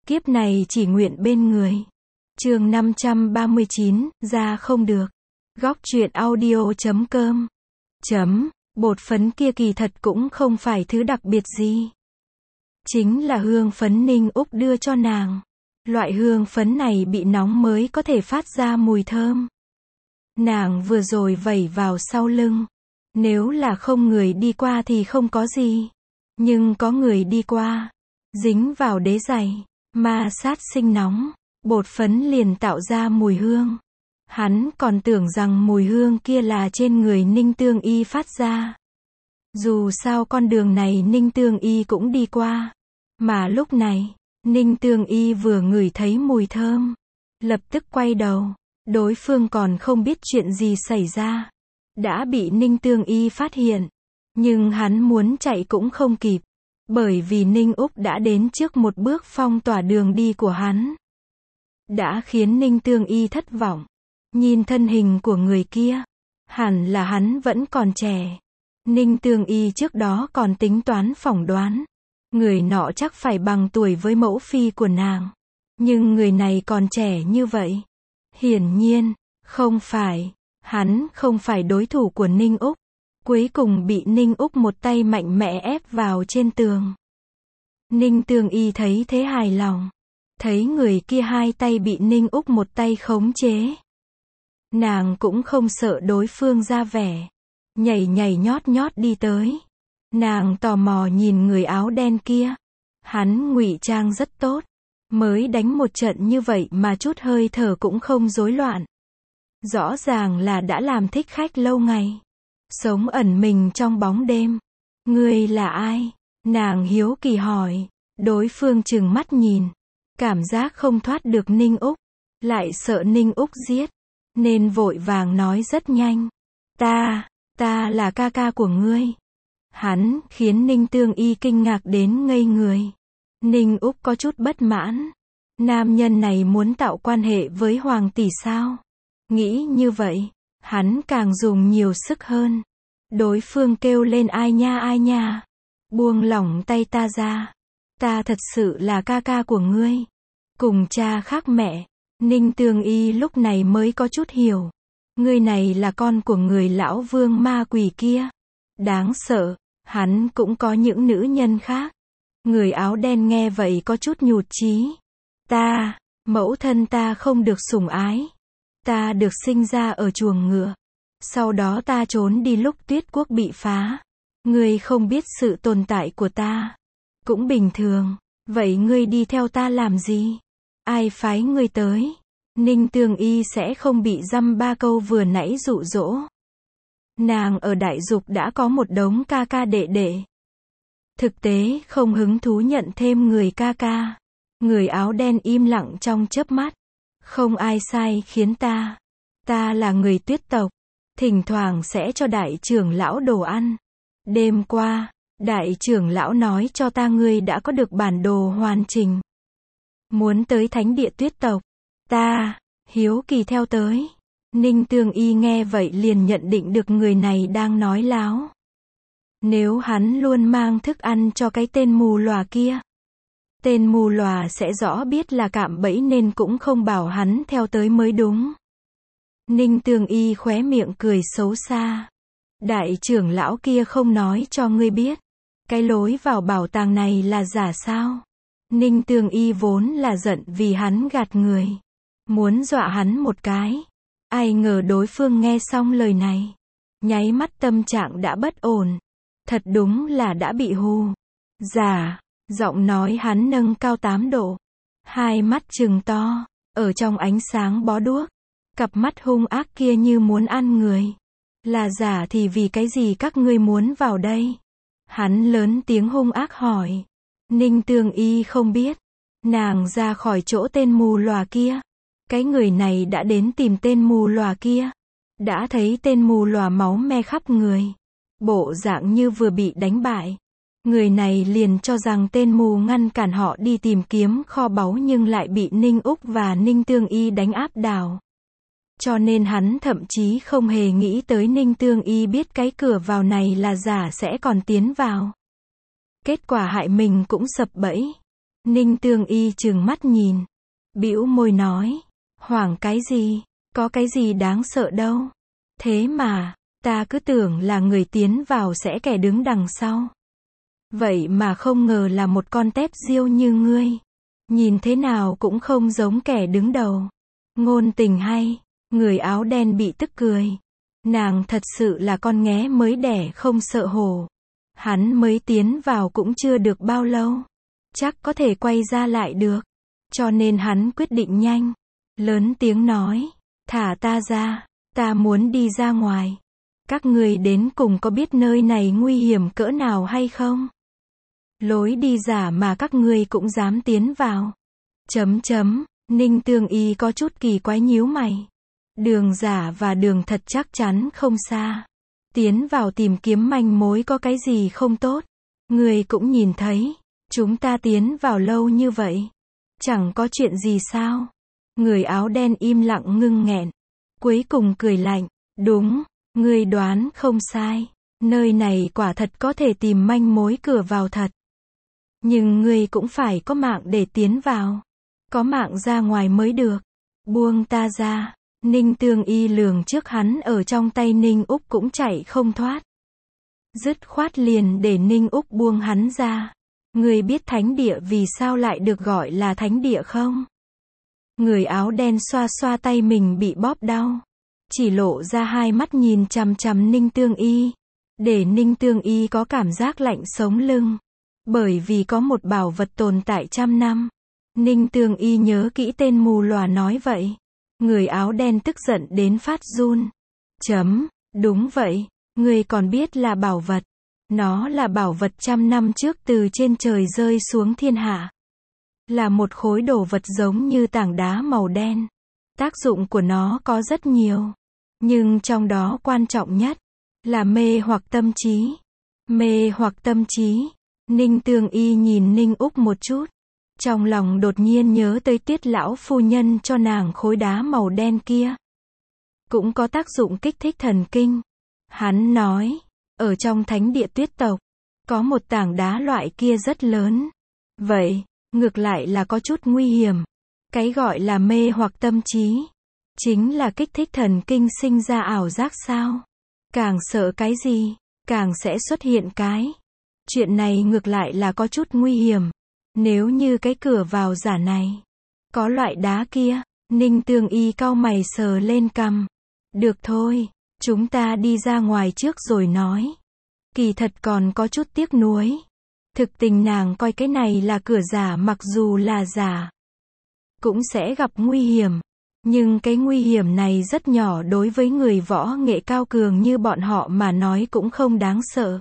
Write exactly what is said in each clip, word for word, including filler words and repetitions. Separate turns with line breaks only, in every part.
Kiếp này chỉ nguyện bên người. Chương năm trăm ba mươi chín, ra không được. Góc truyện audio chấm com. Chấm, bột phấn kia kỳ thật cũng không phải thứ đặc biệt gì. Chính là hương phấn Ninh Úc đưa cho nàng. Loại hương phấn này bị nóng mới có thể phát ra mùi thơm. Nàng vừa rồi vẩy vào sau lưng. Nếu là không người đi qua thì không có gì. Nhưng có người đi qua. Dính vào đế giày. Ma sát sinh nóng. Bột phấn liền tạo ra mùi hương. Hắn còn tưởng rằng mùi hương kia là trên người Ninh Tương Y phát ra. Dù sao con đường này Ninh Tương Y cũng đi qua. Mà lúc này, Ninh Tương Y vừa ngửi thấy mùi thơm. Lập tức quay đầu. Đối phương còn không biết chuyện gì xảy ra. Đã bị Ninh Tương Y phát hiện. Nhưng hắn muốn chạy cũng không kịp. Bởi vì Ninh Úc đã đến trước một bước phong tỏa đường đi của hắn. Đã khiến Ninh Tương Y thất vọng. Nhìn thân hình của người kia. Hẳn là hắn vẫn còn trẻ. Ninh Tương Y trước đó còn tính toán phỏng đoán. Người nọ chắc phải bằng tuổi với mẫu phi của nàng. Nhưng người này còn trẻ như vậy. Hiển nhiên, không phải. Hắn không phải đối thủ của Ninh Úc. Cuối cùng bị Ninh Úc một tay mạnh mẽ ép vào trên tường. Ninh Tương Y thấy thế hài lòng. Thấy người kia hai tay bị Ninh Úc một tay khống chế. Nàng cũng không sợ đối phương ra vẻ. Nhảy nhảy nhót nhót đi tới. Nàng tò mò nhìn người áo đen kia. Hắn ngụy trang rất tốt. Mới đánh một trận như vậy mà chút hơi thở cũng không rối loạn. Rõ ràng là đã làm thích khách lâu ngày. Sống ẩn mình trong bóng đêm. Ngươi là ai? Nàng hiếu kỳ hỏi. Đối phương trừng mắt nhìn. Cảm giác không thoát được Ninh Úc. Lại sợ Ninh Úc giết. Nên vội vàng nói rất nhanh. Ta, ta là ca ca của ngươi. Hắn khiến Ninh Tương Y kinh ngạc đến ngây người. Ninh Úc có chút bất mãn. Nam nhân này muốn tạo quan hệ với hoàng tỷ sao? Nghĩ như vậy, hắn càng dùng nhiều sức hơn. Đối phương kêu lên ai nha ai nha. Buông lỏng tay ta ra. Ta thật sự là ca ca của ngươi. Cùng cha khác mẹ. Ninh Tương Y lúc này mới có chút hiểu. Ngươi này là con của người lão vương ma quỷ kia. Đáng sợ, hắn cũng có những nữ nhân khác. Người áo đen nghe vậy có chút nhụt chí. Ta, mẫu thân ta không được sủng ái. Ta được sinh ra ở chuồng ngựa. Sau đó ta trốn đi lúc Tuyết Quốc bị phá. Ngươi không biết sự tồn tại của ta. Cũng bình thường. Vậy ngươi đi theo ta làm gì? Ai phái ngươi tới? Ninh Tương Y sẽ không bị dăm ba câu vừa nãy dụ dỗ. Nàng ở đại dục đã có một đống ca ca đệ đệ. Thực tế không hứng thú nhận thêm người ca ca. Người áo đen im lặng trong chớp mắt. Không ai sai khiến ta. Ta là người Tuyết tộc. Thỉnh thoảng sẽ cho đại trưởng lão đồ ăn. Đêm qua, đại trưởng lão nói cho ta ngươi đã có được bản đồ hoàn chỉnh. Muốn tới thánh địa Tuyết tộc. Ta, hiếu kỳ theo tới. Ninh Tương Y nghe vậy liền nhận định được người này đang nói láo. Nếu hắn luôn mang thức ăn cho cái tên mù lòa kia. Tên mù lòa sẽ rõ biết là cạm bẫy nên cũng không bảo hắn theo tới mới đúng. Ninh Tương Y khóe miệng cười xấu xa. Đại trưởng lão kia không nói cho ngươi biết. Cái lối vào bảo tàng này là giả sao? Ninh Tương Y vốn là giận vì hắn gạt người. Muốn dọa hắn một cái. Ai ngờ đối phương nghe xong lời này. Nháy mắt tâm trạng đã bất ổn. Thật đúng là đã bị hù. Giả, giọng nói hắn nâng cao tám độ. Hai mắt trừng to, ở trong ánh sáng bó đuốc. Cặp mắt hung ác kia như muốn ăn người. Là giả thì vì cái gì các ngươi muốn vào đây? Hắn lớn tiếng hung ác hỏi. Ninh Tương Y không biết. Nàng ra khỏi chỗ tên mù lòa kia. Cái người này đã đến tìm tên mù lòa kia. Đã thấy tên mù lòa máu me khắp người. Bộ dạng như vừa bị đánh bại. Người này liền cho rằng tên mù ngăn cản họ đi tìm kiếm kho báu nhưng lại bị Ninh Úc và Ninh Tương Y đánh áp đảo. Cho nên hắn thậm chí không hề nghĩ tới Ninh Tương Y biết cái cửa vào này là giả sẽ còn tiến vào. Kết quả hại mình cũng sập bẫy. Ninh Tương Y trừng mắt nhìn, bĩu môi nói, hoảng cái gì, có cái gì đáng sợ đâu. Thế mà, ta cứ tưởng là người tiến vào sẽ kẻ đứng đằng sau. Vậy mà không ngờ là một con tép diêu như ngươi. Nhìn thế nào cũng không giống kẻ đứng đầu. Ngôn tình hay, người áo đen bị tức cười. Nàng thật sự là con nghé mới đẻ không sợ hổ. Hắn mới tiến vào cũng chưa được bao lâu. Chắc có thể quay ra lại được. Cho nên hắn quyết định nhanh. Lớn tiếng nói, thả ta ra, ta muốn đi ra ngoài. Các người đến cùng có biết nơi này nguy hiểm cỡ nào hay không? Lối đi giả mà các ngươi cũng dám tiến vào. Chấm chấm, Ninh Tương Y có chút kỳ quái nhíu mày. Đường giả và đường thật chắc chắn không xa. Tiến vào tìm kiếm manh mối có cái gì không tốt. Người cũng nhìn thấy, chúng ta tiến vào lâu như vậy. Chẳng có chuyện gì sao? Người áo đen im lặng ngưng nghẹn. Cuối cùng cười lạnh, đúng, ngươi đoán không sai. Nơi này quả thật có thể tìm manh mối cửa vào thật. Nhưng ngươi cũng phải có mạng để tiến vào. Có mạng ra ngoài mới được. Buông ta ra. Ninh Tương Y lường trước hắn ở trong tay Ninh Úc cũng chạy không thoát. Dứt khoát liền để Ninh Úc buông hắn ra. Ngươi biết thánh địa vì sao lại được gọi là thánh địa không? Người áo đen xoa xoa tay mình bị bóp đau. Chỉ lộ ra hai mắt nhìn chằm chằm Ninh Tương Y. Để Ninh Tương Y có cảm giác lạnh sống lưng. Bởi vì có một bảo vật tồn tại trăm năm. Ninh Tương Y nhớ kỹ tên mù lòa nói vậy. Người áo đen tức giận đến phát run. Chấm, đúng vậy, ngươi còn biết là bảo vật. Nó là bảo vật trăm năm trước từ trên trời rơi xuống thiên hạ. Là một khối đồ vật giống như tảng đá màu đen. Tác dụng của nó có rất nhiều. Nhưng trong đó quan trọng nhất là mê hoặc tâm trí. Mê hoặc tâm trí. Ninh Tương Y nhìn Ninh Úc một chút. Trong lòng đột nhiên nhớ tới Tiết lão phu nhân cho nàng khối đá màu đen kia. Cũng có tác dụng kích thích thần kinh. Hắn nói, ở trong thánh địa Tuyết tộc, có một tảng đá loại kia rất lớn. Vậy, ngược lại là có chút nguy hiểm. Cái gọi là mê hoặc tâm trí, chính là kích thích thần kinh sinh ra ảo giác sao. Càng sợ cái gì, càng sẽ xuất hiện cái. Chuyện này ngược lại là có chút nguy hiểm. Nếu như cái cửa vào giả này, có loại đá kia, Ninh Tương Y cau mày sờ lên cằm. Được thôi, chúng ta đi ra ngoài trước rồi nói. Kỳ thật còn có chút tiếc nuối. Thực tình nàng coi cái này là cửa giả mặc dù là giả. Cũng sẽ gặp nguy hiểm. Nhưng cái nguy hiểm này rất nhỏ đối với người võ nghệ cao cường như bọn họ mà nói cũng không đáng sợ.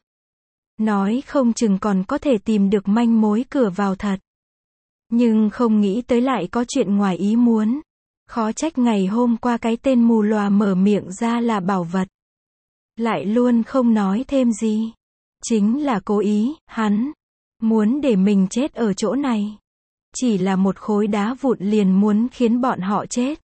Nói không chừng còn có thể tìm được manh mối cửa vào thật. Nhưng không nghĩ tới lại có chuyện ngoài ý muốn. Khó trách ngày hôm qua cái tên mù lòa mở miệng ra là bảo vật. Lại luôn không nói thêm gì. Chính là cố ý, hắn muốn để mình chết ở chỗ này. Chỉ là một khối đá vụn liền muốn khiến bọn họ chết.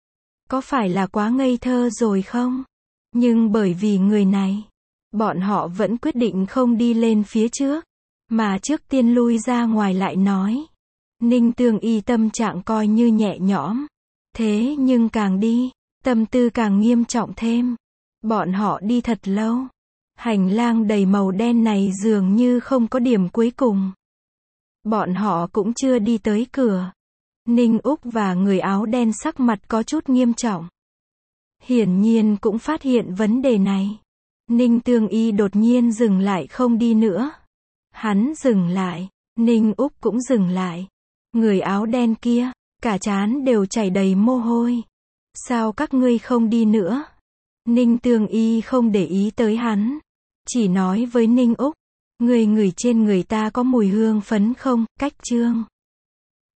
Có phải là quá ngây thơ rồi không? Nhưng bởi vì người này, bọn họ vẫn quyết định không đi lên phía trước, mà trước tiên lui ra ngoài lại nói. Ninh Tương Y tâm trạng coi như nhẹ nhõm. Thế nhưng càng đi, tâm tư càng nghiêm trọng thêm. Bọn họ đi thật lâu. Hành lang đầy màu đen này dường như không có điểm cuối cùng. Bọn họ cũng chưa đi tới cửa. Ninh Úc và người áo đen sắc mặt có chút nghiêm trọng. Hiển nhiên cũng phát hiện vấn đề này. Ninh Tương Y đột nhiên dừng lại không đi nữa. Hắn dừng lại, Ninh Úc cũng dừng lại. Người áo đen kia, cả trán đều chảy đầy mồ hôi. Sao các ngươi không đi nữa? Ninh Tương Y không để ý tới hắn. Chỉ nói với Ninh Úc, người ngửi trên người ta có mùi hương phấn không, Cách Trương.